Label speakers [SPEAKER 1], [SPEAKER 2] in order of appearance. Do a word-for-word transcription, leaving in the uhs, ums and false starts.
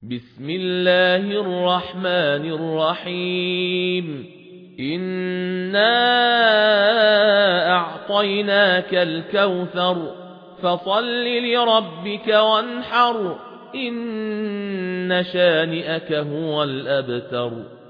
[SPEAKER 1] بسم الله الرحمن الرحيم إنا أعطيناك الكوثر فصل لربك وانحر إن شانئك هو الأبتر.